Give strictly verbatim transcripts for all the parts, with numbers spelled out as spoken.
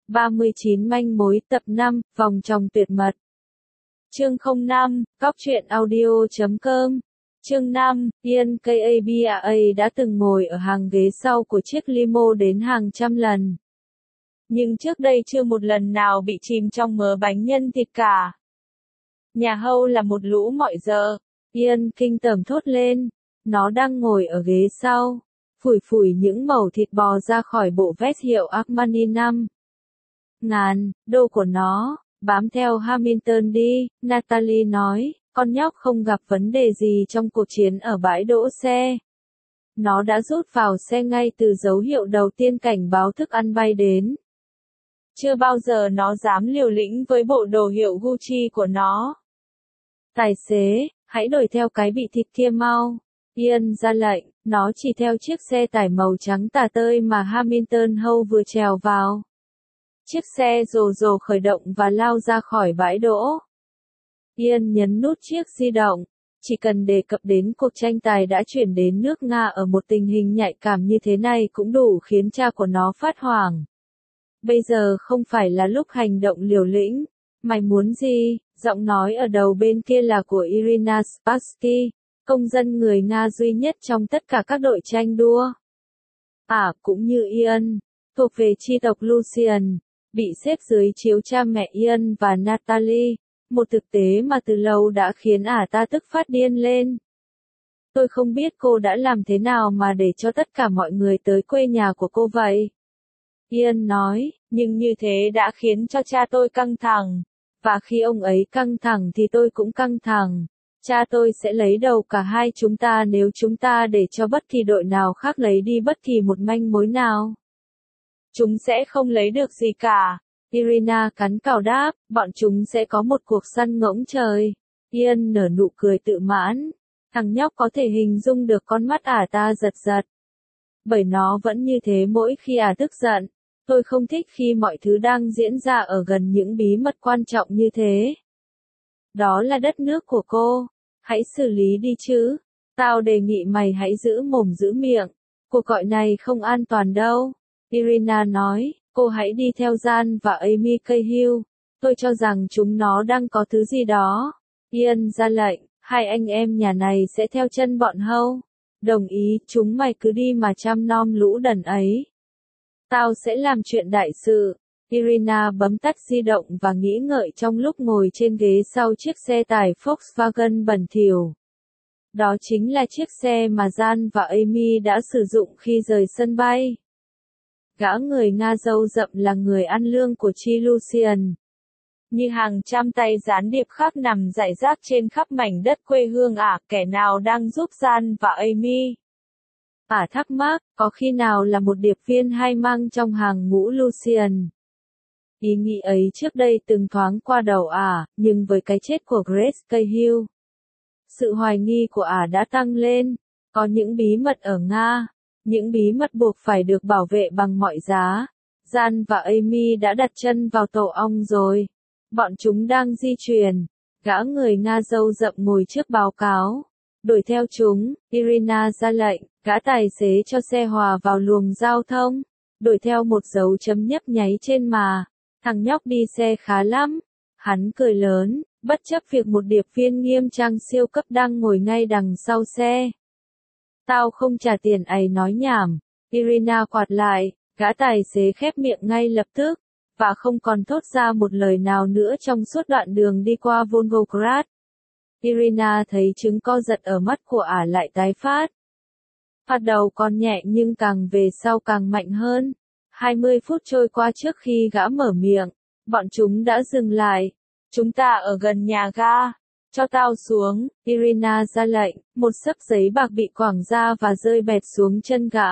ba mươi chín manh mối tập năm, vòng tròn tuyệt mật. Chương không năm, Cóc truyện audio chấm com. Chương năm, Ian Kabaa đã từng ngồi ở hàng ghế sau của chiếc limo đến hàng trăm lần. Nhưng trước đây chưa một lần nào bị chìm trong mớ bánh nhân thịt cả. Nhà hâu là một lũ mọi giờ. Ian kinh tởm thốt lên. Nó đang ngồi ở ghế sau, phủi phủi những mẩu thịt bò ra khỏi bộ vest hiệu Armani năm ngàn đô của nó. Bám theo Hamilton đi, Natalie nói, con nhóc không gặp vấn đề gì trong cuộc chiến ở bãi đỗ xe. Nó đã rút vào xe ngay từ dấu hiệu đầu tiên cảnh báo thức ăn bay đến. Chưa bao giờ nó dám liều lĩnh với bộ đồ hiệu Gucci của nó. Tài xế, hãy đuổi theo cái bị thịt kia mau. Ian ra lệnh, nó chỉ theo chiếc xe tải màu trắng tà tơi mà Hamilton Hâu vừa trèo vào. Chiếc xe rồ rồ khởi động và lao ra khỏi bãi đỗ. Ian nhấn nút chiếc di động. Chỉ cần đề cập đến cuộc tranh tài đã chuyển đến nước Nga ở một tình hình nhạy cảm như thế này cũng đủ khiến cha của nó phát hoảng. Bây giờ không phải là lúc hành động liều lĩnh. Mày muốn gì? Giọng nói ở đầu bên kia là của Irina Spassky, công dân người Nga duy nhất trong tất cả các đội tranh đua. À, cũng như Ian, thuộc về chi tộc Lucian, bị xếp dưới chiếu cha mẹ Ian và Natalie, một thực tế mà từ lâu đã khiến ả ta tức phát điên lên. Tôi không biết cô đã làm thế nào mà để cho tất cả mọi người tới quê nhà của cô vậy. Ian nói, nhưng như thế đã khiến cho cha tôi căng thẳng. Và khi ông ấy căng thẳng thì tôi cũng căng thẳng. Cha tôi sẽ lấy đầu cả hai chúng ta nếu chúng ta để cho bất kỳ đội nào khác lấy đi bất kỳ một manh mối nào. Chúng sẽ không lấy được gì cả. Irina cắn cào đáp, bọn chúng sẽ có một cuộc săn ngỗng trời. Ian nở nụ cười tự mãn. Thằng nhóc có thể hình dung được con mắt ả ta giật giật. Bởi nó vẫn như thế mỗi khi ả tức giận. Tôi không thích khi mọi thứ đang diễn ra ở gần những bí mật quan trọng như thế. Đó là đất nước của cô. Hãy xử lý đi chứ. Tao đề nghị mày hãy giữ mồm giữ miệng. Cuộc gọi này không an toàn đâu. Irina nói, cô hãy đi theo Jan và Amy Cahill. Tôi cho rằng chúng nó đang có thứ gì đó. Ian ra lệnh, hai anh em nhà này sẽ theo chân bọn Hâu. Đồng ý, chúng mày cứ đi mà chăm nom lũ đần ấy. Tao sẽ làm chuyện đại sự. Irina bấm tắt di động và nghĩ ngợi trong lúc ngồi trên ghế sau chiếc xe tải Volkswagen bẩn thỉu. Đó chính là chiếc xe mà Jan và Amy đã sử dụng khi rời sân bay. Gã người Nga râu rậm là người ăn lương của chi Lucian. Như hàng trăm tay gián điệp khác nằm rải rác trên khắp mảnh đất quê hương ả, kẻ nào đang giúp Jan và Amy? Ả thắc mắc, có khi nào là một điệp viên hay mang trong hàng ngũ Lucian? Ý nghĩ ấy trước đây từng thoáng qua đầu ả, nhưng với cái chết của Grace Cahill, sự hoài nghi của ả đã tăng lên. Có những bí mật ở Nga, những bí mật buộc phải được bảo vệ bằng mọi giá. Jan và Amy đã đặt chân vào tổ ong rồi. Bọn chúng đang di chuyển. Gã người Nga râu rậm ngồi trước báo cáo. Đuổi theo chúng, Irina ra lệnh, gã tài xế cho xe hòa vào luồng giao thông. Đuổi theo một dấu chấm nhấp nháy trên mà. Thằng nhóc đi xe khá lắm. Hắn cười lớn, bất chấp việc một điệp viên nghiêm trang siêu cấp đang ngồi ngay đằng sau xe. Tao không trả tiền ấy nói nhảm. Irina quạt lại, gã tài xế khép miệng ngay lập tức, và không còn thốt ra một lời nào nữa trong suốt đoạn đường đi qua Volgograd. Irina thấy chứng co giật ở mắt của ả lại tái phát. Phát đầu còn nhẹ nhưng càng về sau càng mạnh hơn. hai mươi phút trôi qua trước khi gã mở miệng, bọn chúng đã dừng lại. Chúng ta ở gần nhà ga. Cho tao xuống, Irina ra lệnh, một xấp giấy bạc bị quẳng ra và rơi bẹp xuống chân gã.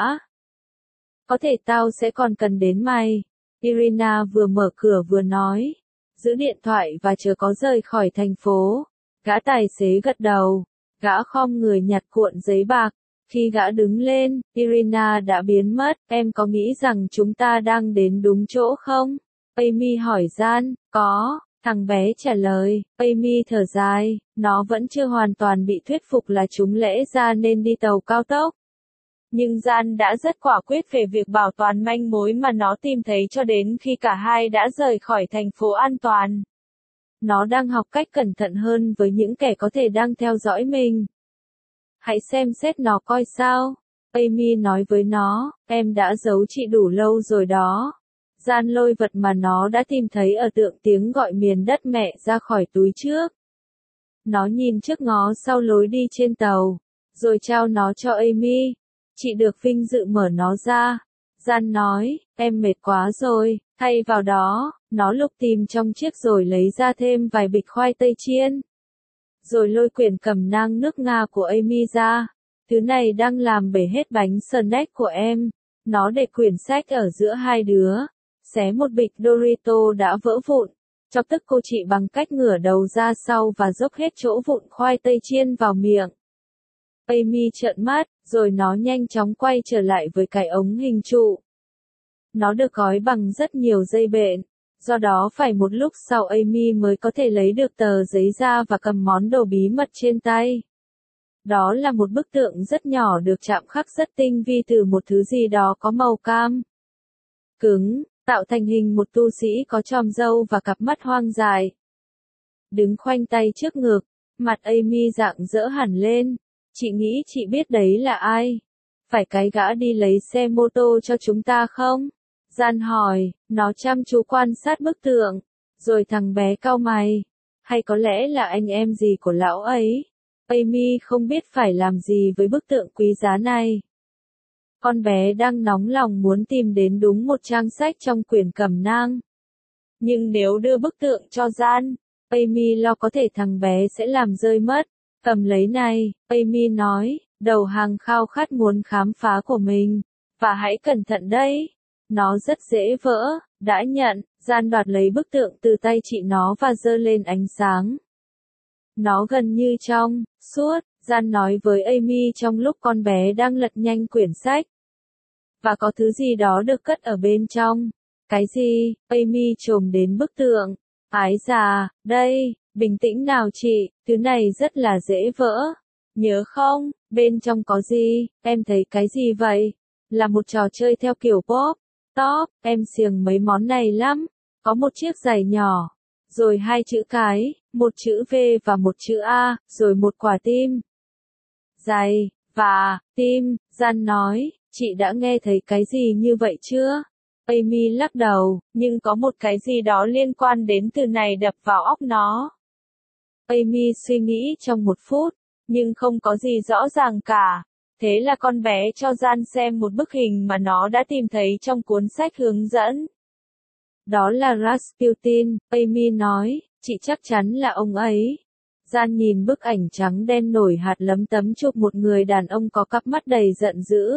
Có thể tao sẽ còn cần đến mày. Irina vừa mở cửa vừa nói. Giữ điện thoại và chờ có rời khỏi thành phố. Gã tài xế gật đầu. Gã khom người nhặt cuộn giấy bạc. Khi gã đứng lên, Irina đã biến mất. Em có nghĩ rằng chúng ta đang đến đúng chỗ không? Amy hỏi Jan. Có. Thằng bé trả lời. Amy thở dài. Nó vẫn chưa hoàn toàn bị thuyết phục là chúng lẽ ra nên đi tàu cao tốc. Nhưng Gian đã rất quả quyết về việc bảo toàn manh mối mà nó tìm thấy cho đến khi cả hai đã rời khỏi thành phố an toàn. Nó đang học cách cẩn thận hơn với những kẻ có thể đang theo dõi mình. Hãy xem xét nó coi sao. Amy nói với nó, em đã giấu chị đủ lâu rồi đó. Gian lôi vật mà nó đã tìm thấy ở tượng tiếng gọi miền đất mẹ ra khỏi túi trước. Nó nhìn trước ngó sau lối đi trên tàu, rồi trao nó cho Amy. Chị được vinh dự mở nó ra. Gian nói, em mệt quá rồi, thay vào đó, nó lục tìm trong chiếc rồi lấy ra thêm vài bịch khoai tây chiên. Rồi lôi quyển cẩm nang nước Nga của Amy ra. Thứ này đang làm bể hết bánh snack của em. Nó để quyển sách ở giữa hai đứa. Xé một bịch Dorito đã vỡ vụn. Chọc tức cô chị bằng cách ngửa đầu ra sau và dốc hết chỗ vụn khoai tây chiên vào miệng. Amy trợn mắt, rồi nó nhanh chóng quay trở lại với cái ống hình trụ. Nó được gói bằng rất nhiều dây bện. Do đó phải một lúc sau Amy mới có thể lấy được tờ giấy ra và cầm món đồ bí mật trên tay. Đó là một bức tượng rất nhỏ được chạm khắc rất tinh vi từ một thứ gì đó có màu cam cứng, tạo thành hình một tu sĩ có chòm râu và cặp mắt hoang dài. Đứng khoanh tay trước ngực, mặt Amy rạng rỡ hẳn lên. Chị nghĩ chị biết đấy là ai? Phải cái gã đi lấy xe mô tô cho chúng ta không? Gian hỏi, nó chăm chú quan sát bức tượng. Rồi thằng bé cau mày. Hay có lẽ là anh em gì của lão ấy? Amy không biết phải làm gì với bức tượng quý giá này. Con bé đang nóng lòng muốn tìm đến đúng một trang sách trong quyển cẩm nang. Nhưng nếu đưa bức tượng cho Gian, Amy lo có thể thằng bé sẽ làm rơi mất. Cầm lấy này, Amy nói, đầu hàng khao khát muốn khám phá của mình. Và hãy cẩn thận đấy. Nó rất dễ vỡ, đã nhận. Gian đoạt lấy bức tượng từ tay chị nó và giơ lên ánh sáng. Nó gần như trong, suốt, Gian nói với Amy trong lúc con bé đang lật nhanh quyển sách. Và có thứ gì đó được cất ở bên trong. Cái gì? Amy chồm đến bức tượng. Ái già, đây, bình tĩnh nào chị, thứ này rất là dễ vỡ. Nhớ không, bên trong có gì, em thấy cái gì vậy? Là một trò chơi theo kiểu pop, top, em siêng mấy món này lắm. Có một chiếc giày nhỏ, rồi hai chữ cái, một chữ V và một chữ A, rồi một quả tim. Giày, và, tim, Gian nói, chị đã nghe thấy cái gì như vậy chưa? Amy lắc đầu, nhưng có một cái gì đó liên quan đến từ này đập vào óc nó. Amy suy nghĩ trong một phút, nhưng không có gì rõ ràng cả. Thế là con bé cho Gian xem một bức hình mà nó đã tìm thấy trong cuốn sách hướng dẫn. Đó là Rasputin, Amy nói, chị chắc chắn là ông ấy. Gian nhìn bức ảnh trắng đen nổi hạt lấm tấm chụp một người đàn ông có cặp mắt đầy giận dữ.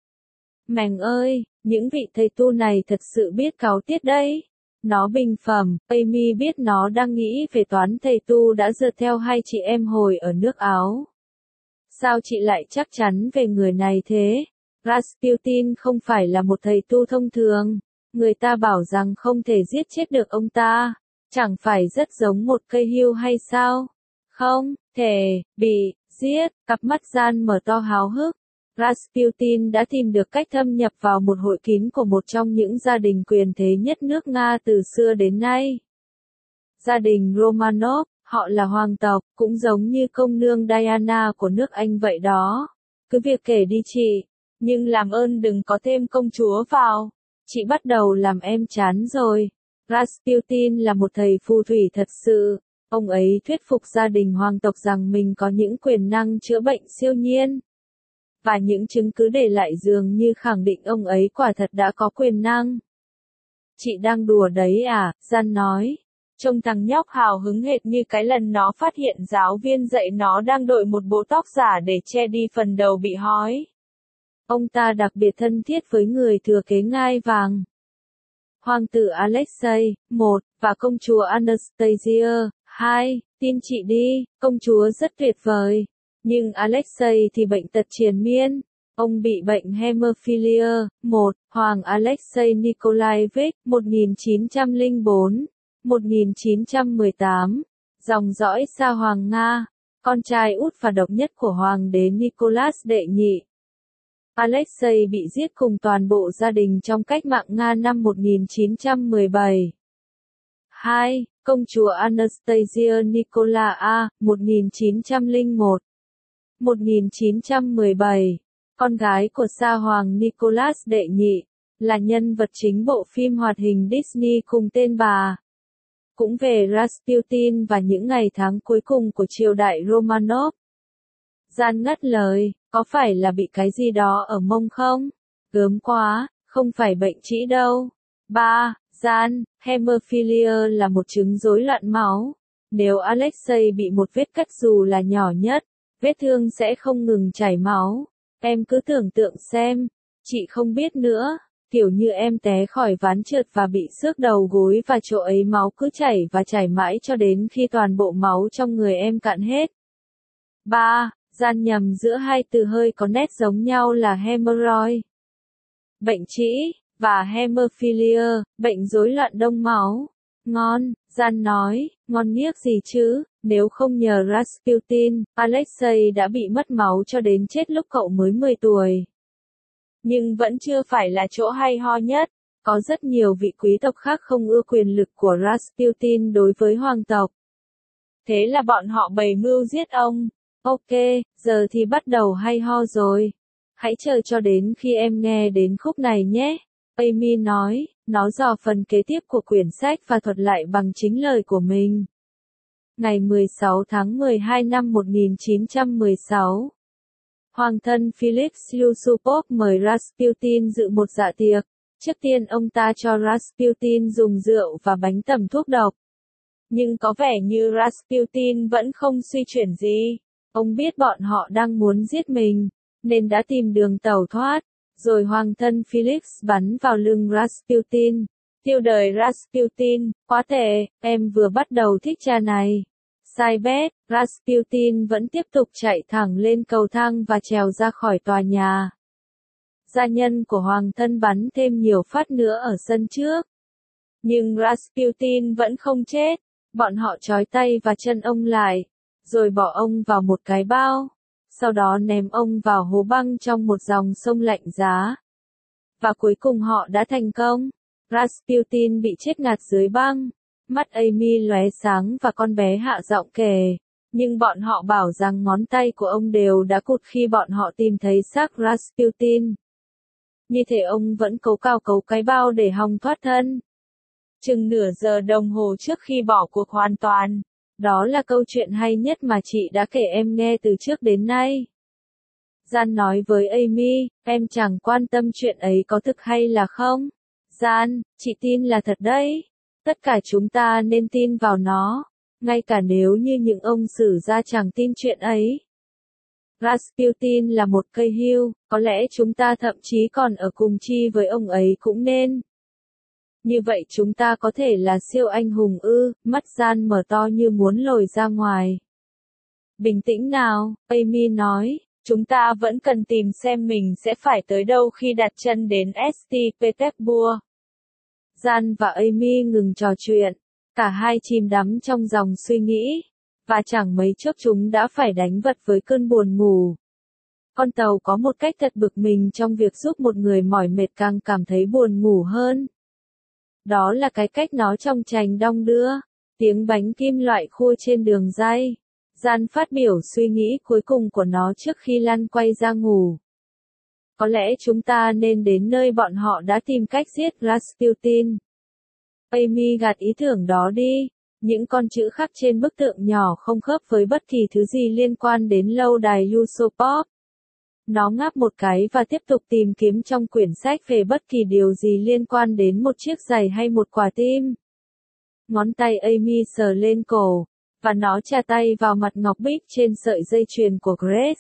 Mèng ơi, những vị thầy tu này thật sự biết cáu tiết đấy. Nó bình phẩm, Amy biết nó đang nghĩ về toán thầy tu đã rượt theo hai chị em hồi ở nước Áo. Sao chị lại chắc chắn về người này thế? Rasputin không phải là một thầy tu thông thường. Người ta bảo rằng không thể giết chết được ông ta. Chẳng phải rất giống một cây hươu hay sao? Không, thể, bị, giết, cặp mắt Gian mở to háo hức. Rasputin đã tìm được cách thâm nhập vào một hội kín của một trong những gia đình quyền thế nhất nước Nga từ xưa đến nay. Gia đình Romanov, họ là hoàng tộc, cũng giống như công nương Diana của nước Anh vậy đó. Cứ việc kể đi chị, nhưng làm ơn đừng có thêm công chúa vào. Chị bắt đầu làm em chán rồi. Rasputin là một thầy phù thủy thật sự. Ông ấy thuyết phục gia đình hoàng tộc rằng mình có những quyền năng chữa bệnh siêu nhiên. Và những chứng cứ để lại dường như khẳng định ông ấy quả thật đã có quyền năng. Chị đang đùa đấy à, Gian nói. Trông thằng nhóc hào hứng hệt như cái lần nó phát hiện giáo viên dạy nó đang đội một bộ tóc giả để che đi phần đầu bị hói. Ông ta đặc biệt thân thiết với người thừa kế ngai vàng. Hoàng tử Alexei, một, và công chúa Anastasia, hai, tin chị đi, công chúa rất tuyệt vời. Nhưng Alexei thì bệnh tật triền miên. Ông bị bệnh hemophilia. một. Hoàng Alexei Nikolaevich, một nghìn chín trăm lẻ bốn đến một nghìn chín trăm mười tám. Dòng dõi Sa Hoàng Nga. Con trai út và độc nhất của Hoàng đế Nicholas đệ nhị. Alexei bị giết cùng toàn bộ gia đình trong cách mạng Nga năm một nghìn chín trăm mười bảy. hai. Công chúa Anastasia Nikolaa, một nghìn chín trăm lẻ một đến một nghìn chín trăm mười bảy, con gái của Sa Hoàng Nicholas đệ nhị, là nhân vật chính bộ phim hoạt hình Disney cùng tên bà. Cũng về Rasputin và những ngày tháng cuối cùng của triều đại Romanov. Gian ngắt lời, có phải là bị cái gì đó ở mông không? Gớm quá, không phải bệnh trĩ đâu. ba. Gian, hemophilia là một chứng rối loạn máu. Nếu Alexei bị một vết cắt dù là nhỏ nhất, vết thương sẽ không ngừng chảy máu. Em cứ tưởng tượng xem, chị không biết nữa, kiểu như em té khỏi ván trượt và bị xước đầu gối và chỗ ấy máu cứ chảy và chảy mãi cho đến khi toàn bộ máu trong người em cạn hết. ba. Gian nhầm giữa hai từ hơi có nét giống nhau là hemorrhoid, bệnh trĩ, và hemophilia, bệnh rối loạn đông máu. Ngon, Gian nói, ngon nghiếc gì chứ, nếu không nhờ Rasputin, Alexei đã bị mất máu cho đến chết lúc cậu mới mười tuổi. Nhưng vẫn chưa phải là chỗ hay ho nhất, có rất nhiều vị quý tộc khác không ưa quyền lực của Rasputin đối với hoàng tộc. Thế là bọn họ bày mưu giết ông. Ok, giờ thì bắt đầu hay ho rồi. Hãy chờ cho đến khi em nghe đến khúc này nhé. Amy nói, nó dò phần kế tiếp của quyển sách và thuật lại bằng chính lời của mình. Ngày mười sáu tháng mười hai năm một nghìn chín trăm mười sáu, Hoàng thân Philip Yusupov mời Rasputin dự một dạ tiệc. Trước tiên ông ta cho Rasputin dùng rượu và bánh tẩm thuốc độc. Nhưng có vẻ như Rasputin vẫn không suy chuyển gì. Ông biết bọn họ đang muốn giết mình, nên đã tìm đường tẩu thoát. Rồi hoàng thân Philip bắn vào lưng Rasputin. Tiêu đời Rasputin, quá tệ, em vừa bắt đầu thích cha này. Sai bét, Rasputin vẫn tiếp tục chạy thẳng lên cầu thang và trèo ra khỏi tòa nhà. Gia nhân của hoàng thân bắn thêm nhiều phát nữa ở sân trước. Nhưng Rasputin vẫn không chết. Bọn họ trói tay và chân ông lại, rồi bỏ ông vào một cái bao. Sau đó ném ông vào hố băng trong một dòng sông lạnh giá. Và cuối cùng họ đã thành công. Rasputin bị chết ngạt dưới băng. Mắt Amy lóe sáng và con bé hạ giọng kể. Nhưng bọn họ bảo rằng ngón tay của ông đều đã cụt khi bọn họ tìm thấy xác Rasputin. Như thể ông vẫn cấu cao cấu cái bao để hòng thoát thân. Chừng nửa giờ đồng hồ trước khi bỏ cuộc hoàn toàn. Đó là câu chuyện hay nhất mà chị đã kể em nghe từ trước đến nay. Gian nói với Amy, em chẳng quan tâm chuyện ấy có thực hay là không. Gian, chị tin là thật đấy. Tất cả chúng ta nên tin vào nó, ngay cả nếu như những ông sử gia chẳng tin chuyện ấy. Rasputin là một cây hưu, có lẽ chúng ta thậm chí còn ở cùng chi với ông ấy cũng nên. Như vậy chúng ta có thể là siêu anh hùng ư, mắt Gian mở to như muốn lồi ra ngoài. Bình tĩnh nào, Amy nói, chúng ta vẫn cần tìm xem mình sẽ phải tới đâu khi đặt chân đến Saint Petersburg. Gian và Amy ngừng trò chuyện, cả hai chìm đắm trong dòng suy nghĩ, và chẳng mấy chốc chúng đã phải đánh vật với cơn buồn ngủ. Con tàu có một cách thật bực mình trong việc giúp một người mỏi mệt càng cảm thấy buồn ngủ hơn. Đó là cái cách nó trông chành đong đưa, tiếng bánh kim loại khua trên đường ray. Gian phát biểu suy nghĩ cuối cùng của nó trước khi lăn quay ra ngủ. Có lẽ chúng ta nên đến nơi bọn họ đã tìm cách giết Rasputin. Amy gạt ý tưởng đó đi. Những con chữ khắc trên bức tượng nhỏ không khớp với bất kỳ thứ gì liên quan đến lâu đài Yusupov. Nó ngáp một cái và tiếp tục tìm kiếm trong quyển sách về bất kỳ điều gì liên quan đến một chiếc giày hay một quả tim. Ngón tay Amy sờ lên cổ, và nó chà tay vào mặt ngọc bích trên sợi dây chuyền của Grace.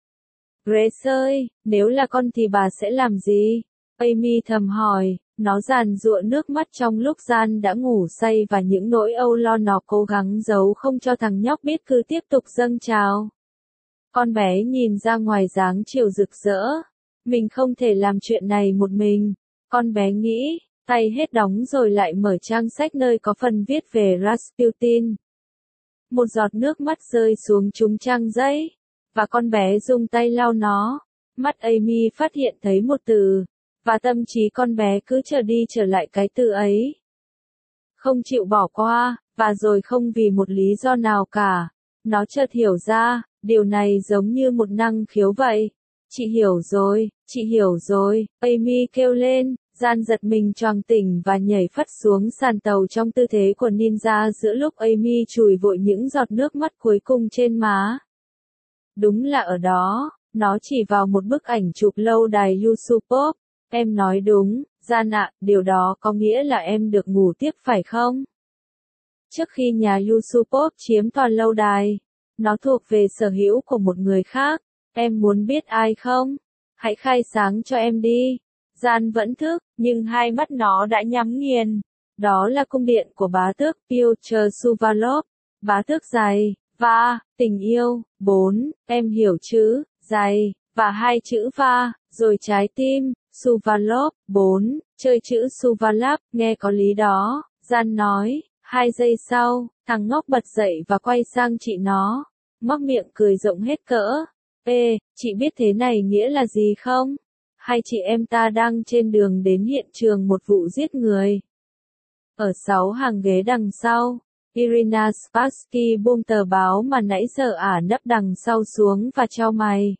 Grace ơi, nếu là con thì bà sẽ làm gì? Amy thầm hỏi, nó giàn giụa nước mắt trong lúc Gian đã ngủ say và những nỗi âu lo nó cố gắng giấu không cho thằng nhóc biết cứ tiếp tục dâng trào. Con bé nhìn ra ngoài dáng chiều rực rỡ. Mình không thể làm chuyện này một mình. Con bé nghĩ, tay hết đóng rồi lại mở trang sách nơi có phần viết về Rasputin. Một giọt nước mắt rơi xuống trúng trang giấy, và con bé dùng tay lau nó. Mắt Amy phát hiện thấy một từ, và tâm trí con bé cứ trở đi trở lại cái từ ấy. Không chịu bỏ qua, và rồi không vì một lý do nào cả. Nó chợt hiểu ra, điều này giống như một năng khiếu vậy. Chị hiểu rồi, chị hiểu rồi, Amy kêu lên, Gian giật mình choàng tỉnh và nhảy phắt xuống sàn tàu trong tư thế của ninja giữa lúc Amy chùi vội những giọt nước mắt cuối cùng trên má. Đúng là ở đó, nó chỉ vào một bức ảnh chụp lâu đài Yusupov. Em nói đúng, Gian ạ, điều đó có nghĩa là em được ngủ tiếp phải không? Trước khi nhà Yusupov chiếm toàn lâu đài, nó thuộc về sở hữu của một người khác. Em muốn biết ai không? Hãy khai sáng cho em đi. Gian vẫn thức, nhưng hai mắt nó đã nhắm nghiền. Đó là cung điện của bá tước Pyotr Suvalov. Bá tước dài, va, tình yêu, bốn, em hiểu chữ, dài, và hai chữ va, rồi trái tim, Suvalov, bốn, chơi chữ Suvalov, nghe có lý đó, Gian nói. Hai giây sau, thằng ngốc bật dậy và quay sang chị nó, móc miệng cười rộng hết cỡ. Ê, chị biết thế này nghĩa là gì không? Hai chị em ta đang trên đường đến hiện trường một vụ giết người. Ở sáu hàng ghế đằng sau, Irina Spassky buông tờ báo mà nãy giờ ả nấp đằng sau xuống và chau mày.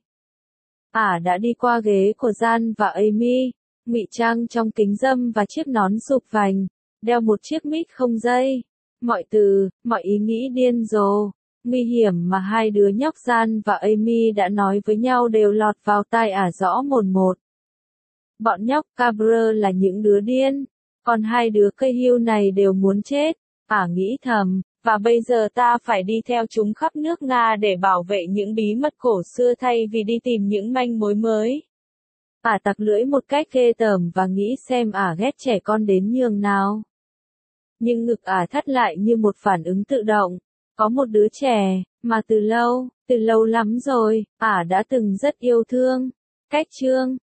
Ả đã đi qua ghế của Gian và Amy, ngụy trang trong kính râm và chiếc nón sụp vành, đeo một chiếc mic không dây. Mọi từ, mọi ý nghĩ điên rồ, nguy hiểm mà hai đứa nhóc Gian và Amy đã nói với nhau đều lọt vào tai ả rõ mồn một. Bọn nhóc Cabre là những đứa điên, còn hai đứa cây hưu này đều muốn chết, ả nghĩ thầm, và bây giờ ta phải đi theo chúng khắp nước Nga để bảo vệ những bí mật cổ xưa thay vì đi tìm những manh mối mới. Ả tặc lưỡi một cách ghê tởm và nghĩ xem ả ghét trẻ con đến nhường nào. Nhưng ngực ả thắt lại như một phản ứng tự động. Có một đứa trẻ, mà từ lâu, từ lâu lắm rồi, ả đã từng rất yêu thương. Cách chương